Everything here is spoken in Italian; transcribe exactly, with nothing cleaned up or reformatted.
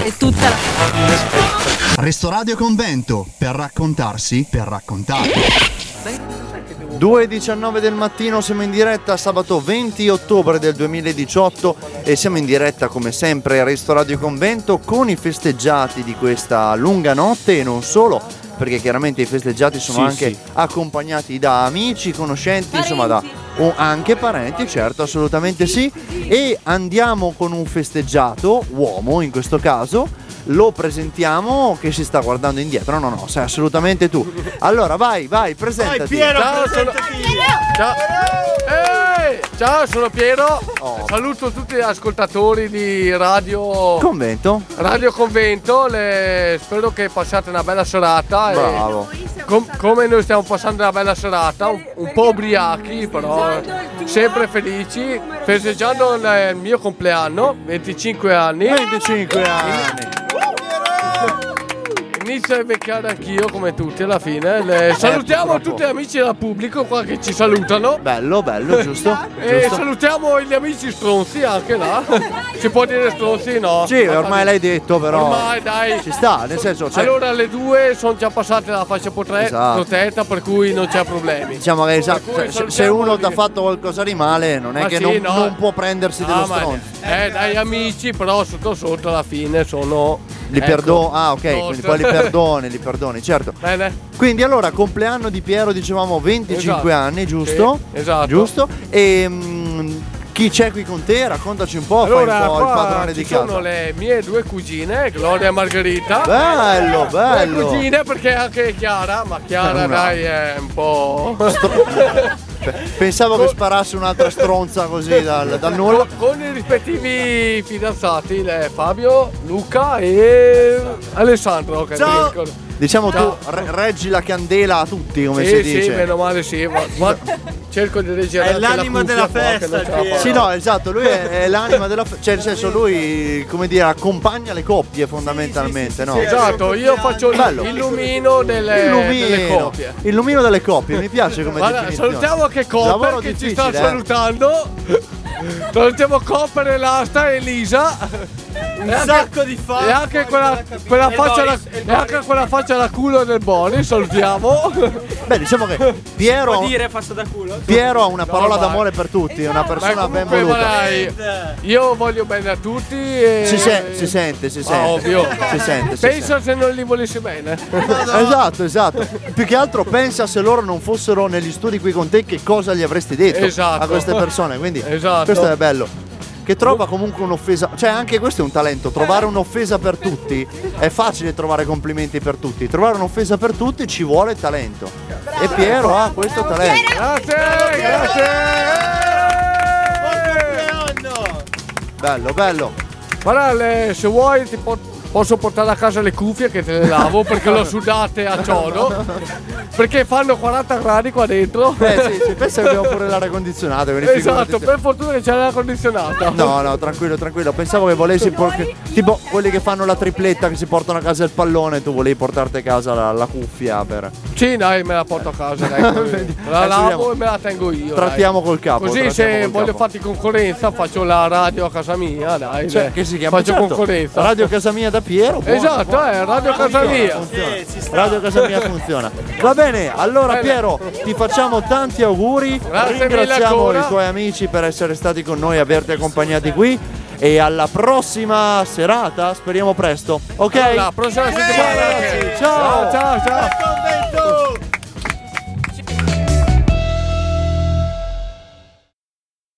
e tutta la... Restoradio Convento, per raccontarsi, per raccontare. due e diciannove del mattino, siamo in diretta sabato venti ottobre del duemiladiciotto e siamo in diretta come sempre a Restoradio Convento con i festeggiati di questa lunga notte e non solo, perché chiaramente i festeggiati sono Sì, anche sì. accompagnati da amici, conoscenti, insomma da o anche parenti, certo, assolutamente sì. E andiamo con un festeggiato, uomo in questo caso, lo presentiamo che si sta guardando indietro. No, no, no, sei assolutamente tu. Allora vai, vai, presentati. Vai Piero, Ciao, sono... Ciao. Ehi, ciao, sono Piero. Oh. Saluto tutti gli ascoltatori di Radio Convento. Radio Convento. Le... Spero che passate una bella serata. Bravo. E... Com- come noi stiamo passando una bella serata, un, un po' ubriachi, però sempre felici, festeggiando il, il mio compleanno, venticinque anni. venticinque anni. Inizio a invecchiare anch'io come tutti alla fine. Le salutiamo tutti gli amici del pubblico qua che ci salutano. Bello, bello, giusto? E giusto. salutiamo gli amici stronzi anche là. Si può dire stronzi? No. Sì, ormai l'hai detto, però. Ormai dai. Ci sta, nel senso, cioè, Allora alle due sono già passate la fascia potre- Esatto. protetta, per cui non c'è problemi. diciamo che esatto, Per cui se- se salutiamo uno ti ha lì. fatto qualcosa di male, non è Ma che sì, non, no. non può prendersi Ah, dello ma- stronzo. Eh, dai amici, però sotto sotto alla fine sono. Li ecco, perdo- ah, ok, toast. quindi poi li perdoni, li perdoni, certo. Bene. Quindi allora, compleanno di Piero, dicevamo venticinque Esatto. anni, giusto? Sì, esatto. Giusto? E mm, chi c'è qui con te? Raccontaci un po', Allora, fai un po' il qua padrone ci di casa. sono le mie due cugine, Gloria e Margherita. Bello, bello. Due cugine perché anche Chiara, ma Chiara Una. dai è un po'. Pensavo che sparasse un'altra stronza così dal, dal nulla. Con i rispettivi fidanzati, le Fabio, Luca e Alessandro. Che Ciao. non mi ricordo. Diciamo Ciao. tu re- reggi la candela a tutti, come Sì, si dice. sì, meno male sì, ma, ma cerco di reggere È anche la l'anima cuffia della qua, che festa, non ce la Piero. faccio. Sì, no, esatto, lui è, è l'anima della fe- cioè nel senso lui, come dire, accompagna le coppie fondamentalmente, no? Esatto, io faccio il Bello. il lumino delle, Il delle lumino, coppie. il lumino delle coppie, mi piace come Guarda, definizione. salutiamo anche Copper Lavoro che ci difficile, sta eh. salutando. Salutiamo Copper e l'asta e Elisa. Un E anche- sacco di fan. E anche quella, quella, E faccia da, Boris, e e anche quella faccia da culo del Boni, salutiamo. Beh, diciamo che Piero, Può dire faccia da culo? Piero ha una parola ma- d'amore per tutti, è una Ma persona ben comunque, voluta. dai, io voglio bene a tutti e... Si, se- si sente, si Ah, sente. ovvio. Si sente, si Pensa se non li volessi bene. sente. Esatto, esatto. Più che altro pensa se loro non fossero negli studi qui con te che cosa gli avresti detto Esatto. a queste persone. Quindi Esatto. questo è bello. Che trova comunque un'offesa, cioè anche questo è un talento, trovare un'offesa per tutti. È facile trovare complimenti per tutti, trovare un'offesa per tutti ci vuole talento. E Piero ha questo talento. Grazie, grazie. Compleanno! Bello, bello. Guarda, le- se vuoi ti po- posso portare a casa le cuffie che te le lavo perché le ho sudate a chiodo. Perché fanno quaranta gradi qua dentro. Eh sì, sì, pensa che abbiamo pure l'aria condizionata. quindi Esatto, figurati. per fortuna che c'è l'aria condizionata. No, no, tranquillo, tranquillo. Pensavo che volessi por- tipo quelli che fanno la tripletta che si portano a casa il pallone, tu volevi portarti a casa la, la cuffia per. Sì, dai, me la porto a casa, dai. Vedi, La adesso lavo vediamo. e me la tengo io. Trattiamo dai. col capo. Così trattiamo se col voglio capo. farti concorrenza faccio la radio a casa mia, dai. Cioè, dai. che si chiama Faccio certo, concorrenza. Radio Casa Mia da Piero. buono, Esatto, buono. eh, radio a casa mia. Funziona. Sì, ci sta. Radio Casa Mia funziona. Va bene, allora Bene. Piero, ti facciamo tanti auguri. Grazie mille Ringraziamo ancora. i tuoi amici per essere stati con noi, averti accompagnati qui. E alla prossima serata, speriamo presto. Ok? Alla prossima settimana. Ciao. Ciao, ciao, ciao.